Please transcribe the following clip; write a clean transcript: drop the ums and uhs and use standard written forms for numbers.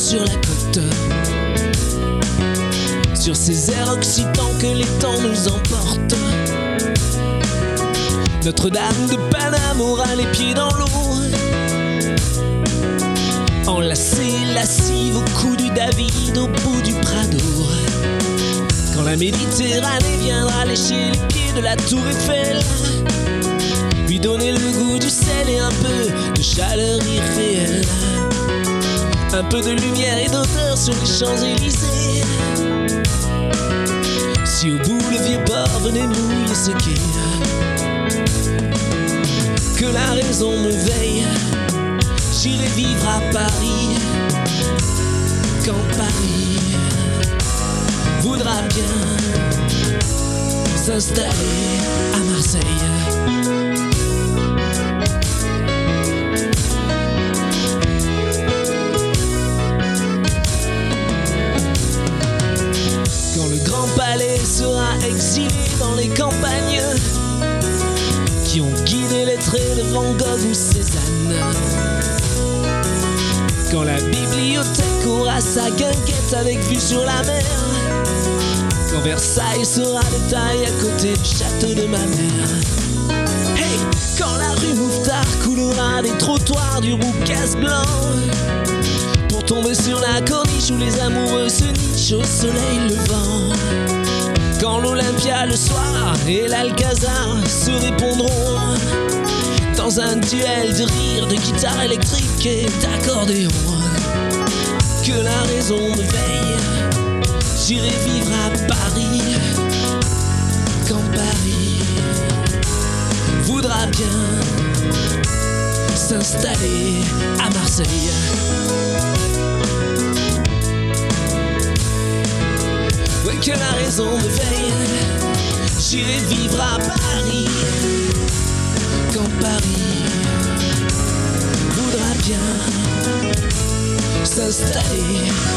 sur la côte, sur ces airs occitans que les temps nous emportent. Notre-Dame de Paname aura les pieds dans l'eau, enlacée, lascive au cou du David, au bout du Prado. Quand la Méditerranée viendra lécher les pieds de la tour Eiffel, lui donner le goût du sel et un peu de chaleur irréelle, un peu de lumière et d'odeur sur les Champs-Élysées. Si au bout le vieux port venait mouiller ce quai, que la raison me veille, j'irai vivre à Paris, quand Paris voudra bien s'installer à Marseille. Quand le grand palais sera exilé dans les campagnes qui ont guidé les traits de Van Gogh ou Cézanne, quand la bibliothèque aura sa guinguette avec vue sur la mer, quand Versailles sera de taille à côté du château de ma mère, hey, quand la rue Mouffetard coulera des trottoirs du Roucas blanc pour tomber sur la corniche où les amoureux se nichent au soleil levant, quand l'Olympia le soir et l'Alcazar se répondront dans un duel de rire, de guitare électrique et d'accordéon, que la raison me veille, j'irai vivre à Paris, quand Paris voudra bien s'installer à Marseille. Ouais, que la raison me veille, j'irai vivre à Paris, quand Paris voudra bien s'installer